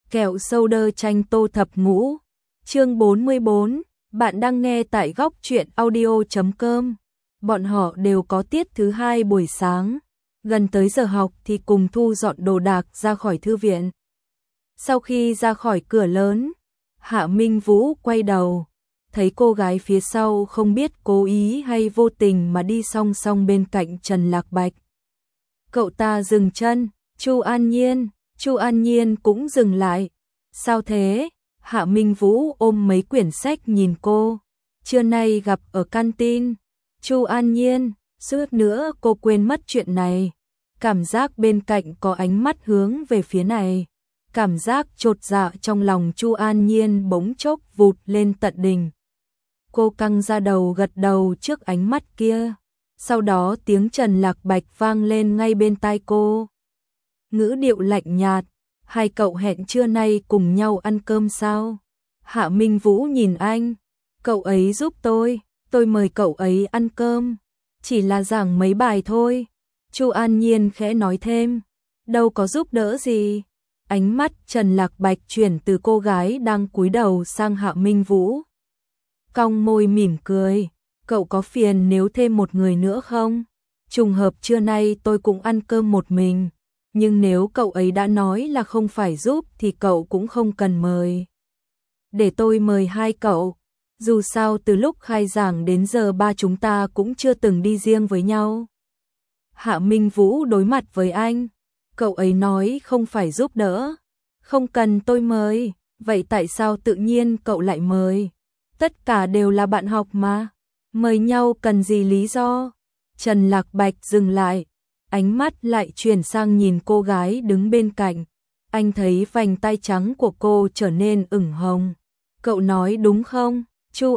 Kẹo sâu đơ chanh tô thập ngũ. Chương 44, bạn đang nghe tại góc truyện audio.com. Bọn họ đều có tiết thứ hai buổi sáng. Gần tới giờ học thì cùng thu dọn đồ đạc ra khỏi thư viện. Sau khi ra khỏi cửa lớn, Hạ Minh Vũ quay đầu, thấy cô gái phía sau không biết cố ý hay vô tình mà đi song song bên cạnh Trần Lạc Bạch. Cậu ta dừng chân, Chu An Nhiên cũng dừng lại. Sao thế? Hạ Minh Vũ ôm mấy quyển sách nhìn cô. Trưa nay gặp ở canteen. Chu An Nhiên, suýt nữa cô quên mất chuyện này. Cảm giác bên cạnh có ánh mắt hướng về phía này. Cảm giác chột dạ trong lòng Chu An Nhiên bỗng chốc vụt lên tận đỉnh. Cô căng ra đầu gật đầu trước ánh mắt kia. Sau đó tiếng Trần Lạc Bạch vang lên ngay bên tai cô. Ngữ điệu lạnh nhạt, hai cậu hẹn trưa nay cùng nhau ăn cơm sao? Hạ Minh Vũ nhìn anh, cậu ấy giúp tôi mời cậu ấy ăn cơm, chỉ là giảng mấy bài thôi. Chu An Nhiên khẽ nói thêm, đâu có giúp đỡ gì. Ánh mắt Trần Lạc Bạch chuyển từ cô gái đang cúi đầu sang Hạ Minh Vũ. Cong môi mỉm cười, cậu có phiền nếu thêm một người nữa không? Trùng hợp trưa nay tôi cũng ăn cơm một mình, nhưng nếu cậu ấy đã nói là không phải giúp thì cậu cũng không cần mời. Để tôi mời hai cậu, dù sao từ lúc khai giảng đến giờ ba chúng ta cũng chưa từng đi riêng với nhau. Hạ Minh Vũ đối mặt với anh, cậu ấy nói không phải giúp đỡ, không cần tôi mời, vậy tại sao tự nhiên cậu lại mời? Tất cả đều là bạn học mà, mời nhau cần gì lý do? Trần Lạc Bạch dừng lại, ánh mắt lại chuyển sang nhìn cô gái đứng bên cạnh. Anh thấy vành tay trắng của cô trở nên ửng hồng. Cậu nói đúng không? Chu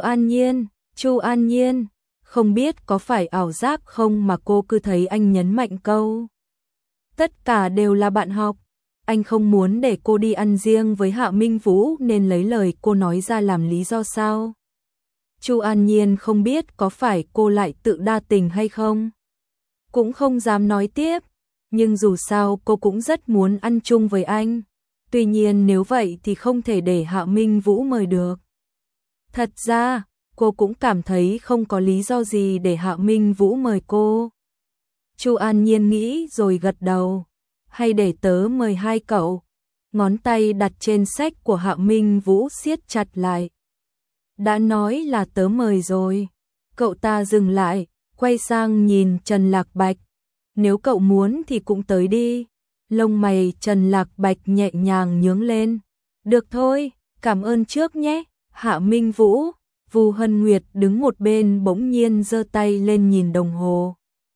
An Nhiên, không biết có phải ảo giác không mà cô cứ thấy anh nhấn mạnh câu. Tất cả đều là bạn học. Anh không muốn để cô đi ăn riêng với Hạ Minh Vũ nên lấy lời cô nói ra làm lý do sao? Chu An Nhiên không biết có phải cô lại tự đa tình hay không? Cũng không dám nói tiếp, nhưng dù sao cô cũng rất muốn ăn chung với anh. Tuy nhiên nếu vậy thì không thể để Hạ Minh Vũ mời được. Thật ra, cô cũng cảm thấy không có lý do gì để Hạ Minh Vũ mời cô. Chu An Nhiên nghĩ rồi gật đầu. Hay để tớ mời hai cậu. Ngón tay đặt trên sách của Hạ Minh Vũ siết chặt lại. Đã nói là tớ mời rồi. Cậu ta dừng lại, quay sang nhìn Trần Lạc Bạch. Nếu cậu muốn thì cũng tới đi. Lông mày Trần Lạc Bạch nhẹ nhàng nhướng lên. Được thôi, cảm ơn trước nhé. Hạ Minh Vũ, Vu Hân Nguyệt đứng một bên bỗng nhiên giơ tay lên nhìn đồng hồ.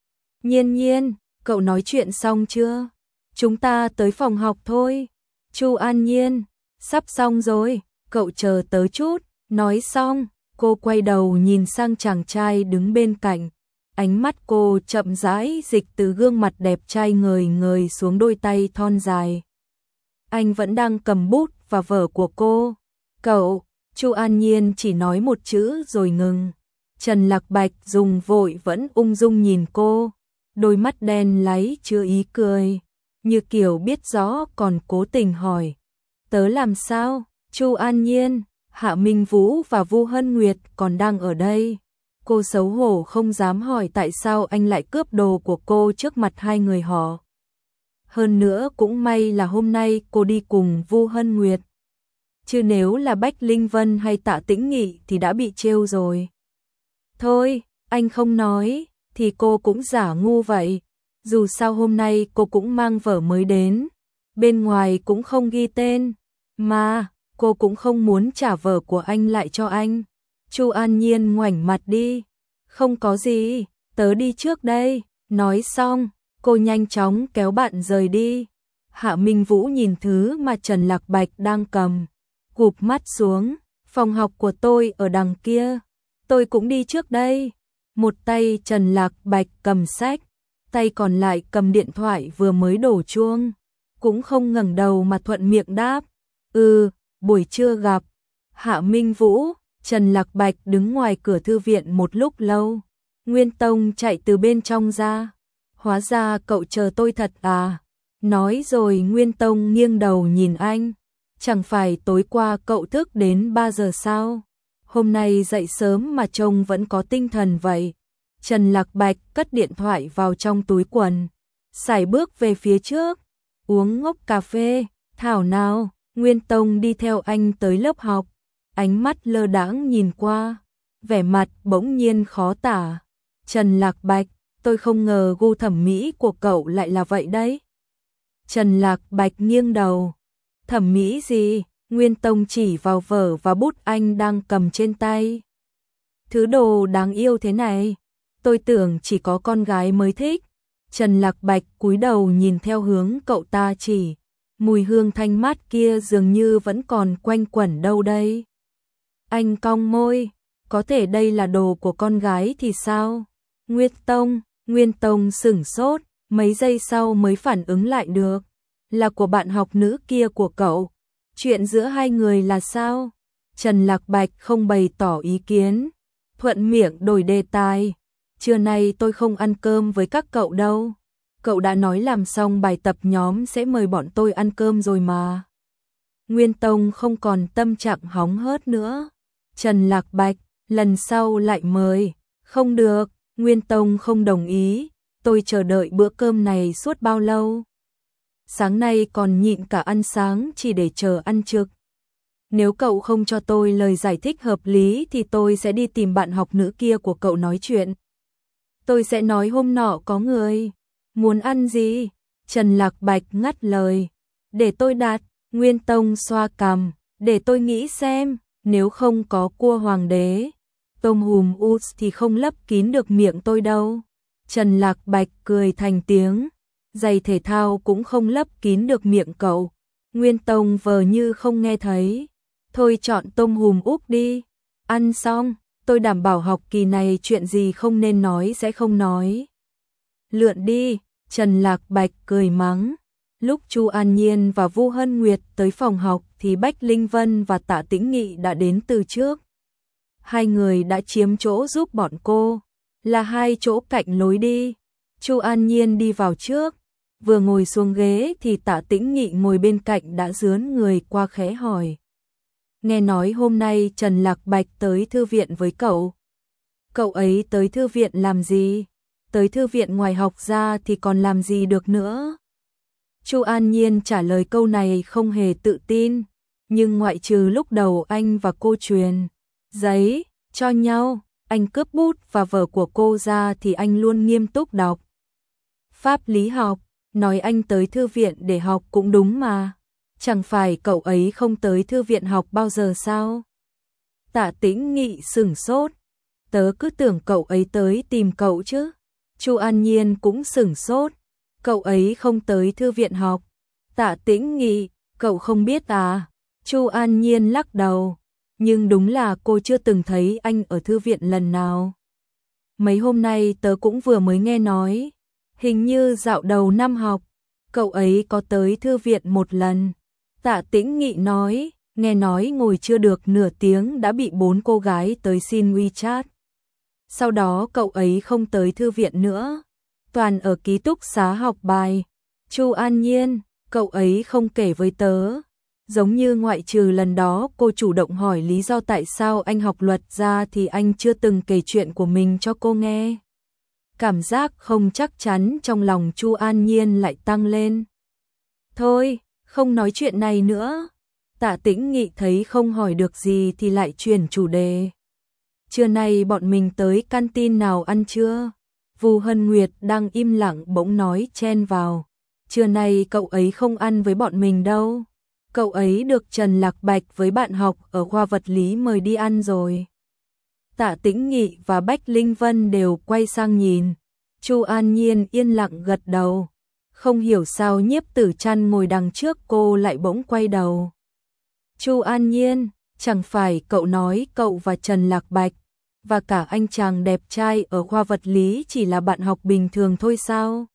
Nhiên, cậu nói chuyện xong chưa? Chúng ta tới phòng học thôi. Chu An Nhiên, sắp xong rồi, cậu chờ tớ chút. Nói xong, cô quay đầu nhìn sang chàng trai đứng bên cạnh. Ánh mắt cô chậm rãi dịch từ gương mặt đẹp trai ngời ngời xuống đôi tay thon dài. Anh vẫn đang cầm bút và vở của cô. Cậu, Chu An Nhiên chỉ nói một chữ rồi ngừng. Trần Lạc Bạch dùng vội vẫn ung dung nhìn cô. Đôi mắt đen láy chứa ý cười, như kiểu biết rõ còn cố tình hỏi. Tớ làm sao? Chu An Nhiên, Hạ Minh Vũ và Vu Hân Nguyệt còn đang ở đây. Cô xấu hổ không dám hỏi tại sao anh lại cướp đồ của cô trước mặt hai người họ. Hơn nữa cũng may là hôm nay cô đi cùng Vu Hân Nguyệt. Chứ nếu là Bách Linh Vân hay Tạ Tĩnh Nghị thì đã bị trêu rồi. Thôi, anh không nói, thì cô cũng giả ngu vậy. Dù sao hôm nay cô cũng mang vở mới đến. Bên ngoài cũng không ghi tên. Mà, cô cũng không muốn trả vở của anh lại cho anh. Chu An Nhiên ngoảnh mặt đi. Không có gì, tớ đi trước đây. Nói xong, cô nhanh chóng kéo bạn rời đi. Hạ Minh Vũ nhìn thứ mà Trần Lạc Bạch đang cầm. Gụp mắt xuống, phòng học của tôi ở đằng kia. Tôi cũng đi trước đây. Một tay Trần Lạc Bạch cầm sách, tay còn lại cầm điện thoại vừa mới đổ chuông. Cũng không ngẩng đầu mà thuận miệng đáp. Buổi trưa gặp. Hạ Minh Vũ, Trần Lạc Bạch đứng ngoài cửa thư viện một lúc lâu. Nguyên Tông chạy từ bên trong ra. Hóa ra cậu chờ tôi thật à? Nói rồi Nguyên Tông nghiêng đầu nhìn anh. chẳng phải tối qua cậu thức đến 3 giờ sao? Hôm nay dậy sớm mà trông vẫn có tinh thần vậy. Trần Lạc Bạch cất điện thoại vào trong túi quần, sải bước về phía trước, uống ngốc cà phê. Thảo nào, Nguyên Tông đi theo anh tới lớp học, ánh mắt lơ đãng nhìn qua, vẻ mặt bỗng nhiên khó tả. Trần Lạc Bạch, tôi không ngờ gu thẩm mỹ của cậu lại là vậy đấy. Trần Lạc Bạch nghiêng đầu. Thẩm mỹ gì? Nguyên Tông chỉ vào vở và bút anh đang cầm trên tay. Thứ đồ đáng yêu thế này, tôi tưởng chỉ có con gái mới thích. Trần Lạc Bạch cúi đầu nhìn theo hướng cậu ta chỉ, mùi hương thanh mát kia dường như vẫn còn quanh quẩn đâu đây. Anh cong môi, có thể đây là đồ của con gái thì sao? Nguyên Tông sửng sốt, mấy giây sau mới phản ứng lại được. Là của bạn học nữ kia của cậu. Chuyện giữa hai người là sao? Trần Lạc Bạch không bày tỏ ý kiến, thuận miệng đổi đề tài. Trưa nay tôi không ăn cơm với các cậu đâu. Cậu đã nói làm xong bài tập nhóm sẽ mời bọn tôi ăn cơm rồi mà. Nguyên Tông không còn tâm trạng hóng hớt nữa. Trần Lạc Bạch, lần sau lại mời. Không được, Nguyên Tông không đồng ý. Tôi chờ đợi bữa cơm này suốt bao lâu. Sáng nay còn nhịn cả ăn sáng chỉ để chờ ăn trực. Nếu cậu không cho tôi lời giải thích hợp lý thì tôi sẽ đi tìm bạn học nữ kia của cậu nói chuyện. Tôi sẽ nói hôm nọ có người. Muốn ăn gì? Trần Lạc Bạch ngắt lời. Để tôi đặt. Nguyên Tông xoa cằm. Để tôi nghĩ xem. Nếu không có cua hoàng đế, tôm hùm út thì không lấp kín được miệng tôi đâu. Trần Lạc Bạch cười thành tiếng. Giày thể thao cũng không lấp kín được miệng cậu. Nguyên Tông vờ như không nghe thấy. Thôi chọn tôm hùm úp đi. Ăn xong, tôi đảm bảo học kỳ này chuyện gì không nên nói sẽ không nói. Lượn đi, Trần Lạc Bạch cười mắng. Lúc Chu An Nhiên và Vu Hân Nguyệt tới phòng học thì Bách Linh Vân và Tạ Tĩnh Nghị đã đến từ trước. Hai người đã chiếm chỗ giúp bọn cô, là hai chỗ cạnh lối đi. Chu An Nhiên đi vào trước, vừa ngồi xuống ghế thì Tạ Tĩnh Nghị ngồi bên cạnh đã dướn người qua khẽ hỏi. Nghe nói hôm nay Trần Lạc Bạch tới thư viện với cậu. Cậu ấy tới thư viện làm gì? Tới thư viện ngoài học ra thì còn làm gì được nữa? Chu An Nhiên trả lời câu này không hề tự tin, nhưng ngoại trừ lúc đầu anh và cô truyền giấy cho nhau, anh cướp bút và vở của cô ra thì anh luôn nghiêm túc đọc. Pháp lý học, nói anh tới thư viện để học cũng đúng mà. Chẳng phải cậu ấy không tới thư viện học bao giờ sao? Tạ Tĩnh Nghị sửng sốt. Tớ cứ tưởng cậu ấy tới tìm cậu chứ. Chu An Nhiên cũng sửng sốt. Cậu ấy không tới thư viện học. Tạ Tĩnh Nghị, cậu không biết à? Chu An Nhiên lắc đầu. Nhưng đúng là cô chưa từng thấy anh ở thư viện lần nào. Mấy hôm nay tớ cũng vừa mới nghe nói. Hình như dạo đầu năm học, cậu ấy có tới thư viện một lần. Tạ Tĩnh Nghị nói, nghe nói ngồi chưa được nửa tiếng đã bị 4 cô gái tới xin WeChat. Sau đó cậu ấy không tới thư viện nữa, toàn ở ký túc xá học bài. Chu An Nhiên, cậu ấy không kể với tớ. Giống như ngoại trừ lần đó cô chủ động hỏi lý do tại sao anh học luật ra thì anh chưa từng kể chuyện của mình cho cô nghe. Cảm giác không chắc chắn trong lòng Chu An Nhiên lại tăng lên. Thôi, không nói chuyện này nữa. Tạ Tĩnh Nghị thấy không hỏi được gì thì lại chuyển chủ đề. Trưa nay bọn mình tới canteen nào ăn trưa? Vu Hân Nguyệt đang im lặng bỗng nói chen vào. Trưa nay cậu ấy không ăn với bọn mình đâu. Cậu ấy được Trần Lạc Bạch với bạn học ở khoa vật lý mời đi ăn rồi. Tạ Tĩnh Nghị và Bách Linh Vân đều quay sang nhìn. Chu An Nhiên yên lặng gật đầu. Không hiểu sao Nhiếp Tử Trăn ngồi đằng trước cô lại bỗng quay đầu. Chu An Nhiên, chẳng phải cậu nói cậu và Trần Lạc Bạch và cả anh chàng đẹp trai ở khoa vật lý chỉ là bạn học bình thường thôi sao?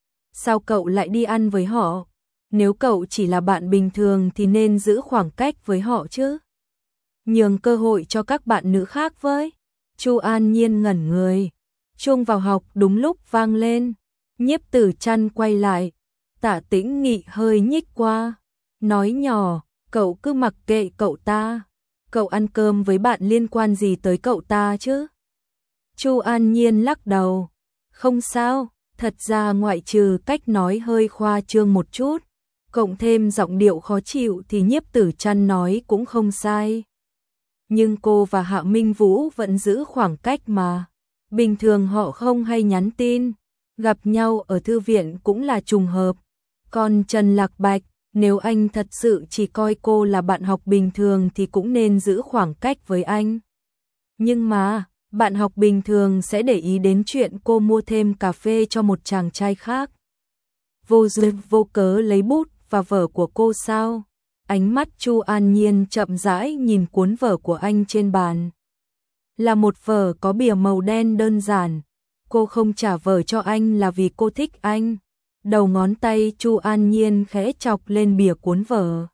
Sao cậu lại đi ăn với họ? Nếu cậu chỉ là bạn bình thường thì nên giữ khoảng cách với họ chứ. Nhường cơ hội cho các bạn nữ khác với. Chu An Nhiên ngẩn người. Chuông vào học đúng lúc vang lên. Nhiếp Tử Trăn quay lại. Tạ Tĩnh Nghị hơi nhích qua, nói nhỏ, cậu cứ mặc kệ cậu ta. Cậu ăn cơm với bạn liên quan gì tới cậu ta chứ? Chu An Nhiên lắc đầu. Không sao, thật ra ngoại trừ cách nói hơi khoa trương một chút, cộng thêm giọng điệu khó chịu thì Nhiếp Tử Trăn nói cũng không sai. Nhưng cô và Hạ Minh Vũ vẫn giữ khoảng cách mà. Bình thường họ không hay nhắn tin, gặp nhau ở thư viện cũng là trùng hợp. Còn Trần Lạc Bạch, nếu anh thật sự chỉ coi cô là bạn học bình thường thì cũng nên giữ khoảng cách với anh. Nhưng mà, bạn học bình thường sẽ để ý đến chuyện cô mua thêm cà phê cho một chàng trai khác. Vô duyên vô cớ lấy bút và vở của cô sao? Ánh mắt Chu An Nhiên chậm rãi nhìn cuốn vở của anh trên bàn. Là một vở có bìa màu đen đơn giản. Cô không trả vở cho anh là vì cô thích anh. Đầu ngón tay Chu An Nhiên khẽ chọc lên bìa cuốn vở.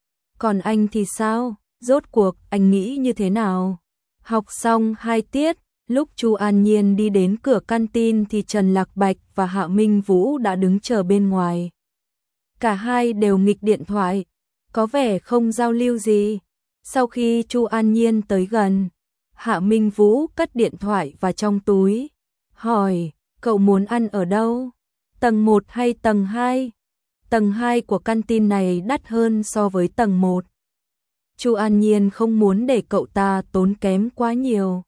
Còn anh thì sao? Rốt cuộc anh nghĩ như thế nào? Học xong 2 tiết, lúc Chu An Nhiên đi đến cửa canteen thì Trần Lạc Bạch và Hạ Minh Vũ đã đứng chờ bên ngoài. Cả hai đều nghịch điện thoại, có vẻ không giao lưu gì. Sau khi Chu An Nhiên tới gần, Hạ Minh Vũ cất điện thoại vào trong túi, hỏi, cậu muốn ăn ở đâu? Tầng 1 hay tầng 2? Tầng 2 của canteen này đắt hơn so với tầng 1. Chu An Nhiên không muốn để cậu ta tốn kém quá nhiều.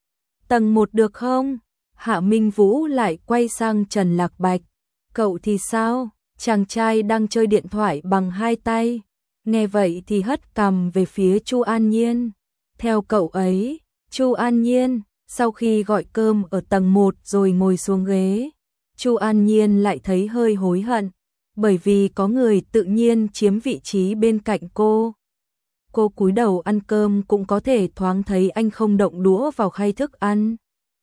Tầng 1 được không? Hạ Minh Vũ lại quay sang Trần Lạc Bạch. Cậu thì sao? Chàng trai đang chơi điện thoại bằng 2 tay. Nghe vậy thì hất cằm về phía Chu An Nhiên. Theo cậu ấy, Chu An Nhiên, sau khi gọi cơm ở tầng 1 rồi ngồi xuống ghế, Chu An Nhiên lại thấy hơi hối hận, bởi vì có người tự nhiên chiếm vị trí bên cạnh cô. Cô cúi đầu ăn cơm cũng có thể thoáng thấy anh không động đũa vào khay thức ăn.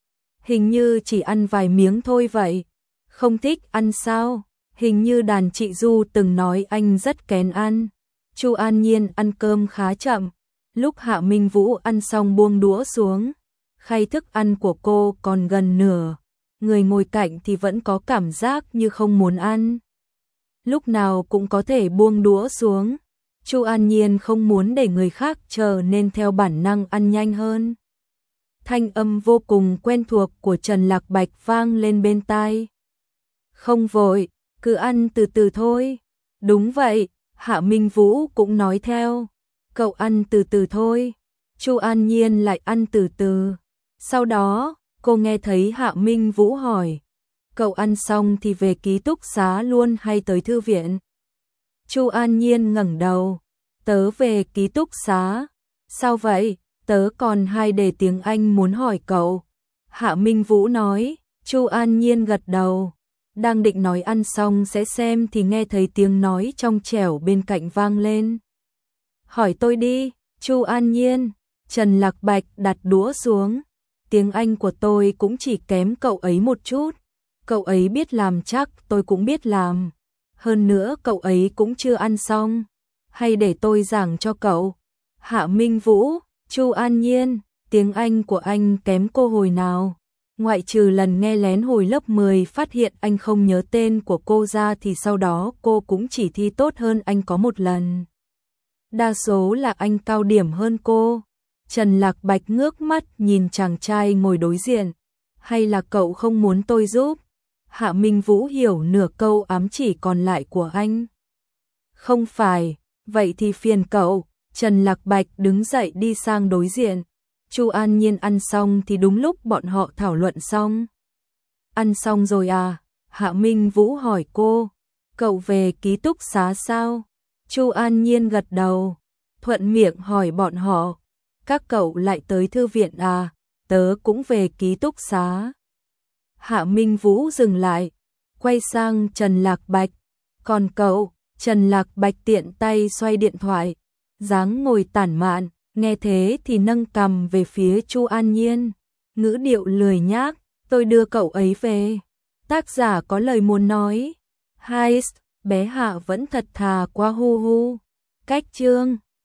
Hình như chỉ ăn vài miếng thôi vậy. Không thích ăn sao? Hình như đàn chị Du từng nói anh rất kén ăn. Chu An Nhiên ăn cơm khá chậm. Lúc Hạ Minh Vũ ăn xong buông đũa xuống, khay thức ăn của cô còn gần nửa. Người ngồi cạnh thì vẫn có cảm giác như không muốn ăn. Lúc nào cũng có thể buông đũa xuống. Chu An Nhiên không muốn để người khác chờ nên theo bản năng ăn nhanh hơn. Thanh âm vô cùng quen thuộc của Trần Lạc Bạch vang lên bên tai. Không vội, cứ ăn từ từ thôi. Đúng vậy, Hạ Minh Vũ cũng nói theo. Cậu ăn từ từ thôi. Chu An Nhiên lại ăn từ từ. Sau đó, cô nghe thấy Hạ Minh Vũ hỏi. Cậu ăn xong thì về ký túc xá luôn hay tới thư viện? Chu An Nhiên ngẩng đầu. Tớ về ký túc xá. Sao vậy? Tớ còn 2 đề tiếng Anh muốn hỏi cậu. Hạ Minh Vũ nói. Chu An Nhiên gật đầu. Đang định nói ăn xong sẽ xem thì nghe thấy tiếng nói trong trẻo bên cạnh vang lên. Hỏi tôi đi, Chu An Nhiên. Trần Lạc Bạch đặt đũa xuống. Tiếng Anh của tôi cũng chỉ kém cậu ấy một chút. Cậu ấy biết làm chắc tôi cũng biết làm. Hơn nữa cậu ấy cũng chưa ăn xong. Hay để tôi giảng cho cậu? Hạ Minh Vũ, Chu An Nhiên, tiếng Anh của anh kém cô hồi nào? Ngoại trừ lần nghe lén hồi lớp 10 phát hiện anh không nhớ tên của cô ra thì sau đó cô cũng chỉ thi tốt hơn anh có một lần. Đa số là anh cao điểm hơn cô. Trần Lạc Bạch ngước mắt nhìn chàng trai ngồi đối diện. Hay là cậu không muốn tôi giúp? Hạ Minh Vũ hiểu nửa câu ám chỉ còn lại của anh. Không phải, vậy thì phiền cậu. Trần Lạc Bạch đứng dậy đi sang đối diện. Chu An Nhiên ăn xong thì đúng lúc bọn họ thảo luận xong. Ăn xong rồi à? Hạ Minh Vũ hỏi cô. Cậu về ký túc xá sao? Chu An Nhiên gật đầu. Thuận miệng hỏi bọn họ. Các cậu lại tới thư viện à? Tớ cũng về ký túc xá. Hạ Minh Vũ dừng lại. Quay sang Trần Lạc Bạch. Còn cậu? Trần Lạc Bạch tiện tay xoay điện thoại. Dáng ngồi tản mạn. Nghe thế thì nâng cằm về phía Chu An Nhiên. Ngữ điệu lười nhác. Tôi đưa cậu ấy về. Tác giả có lời muốn nói. Hai, bé Hạ vẫn thật thà quá hu hu. Cách chương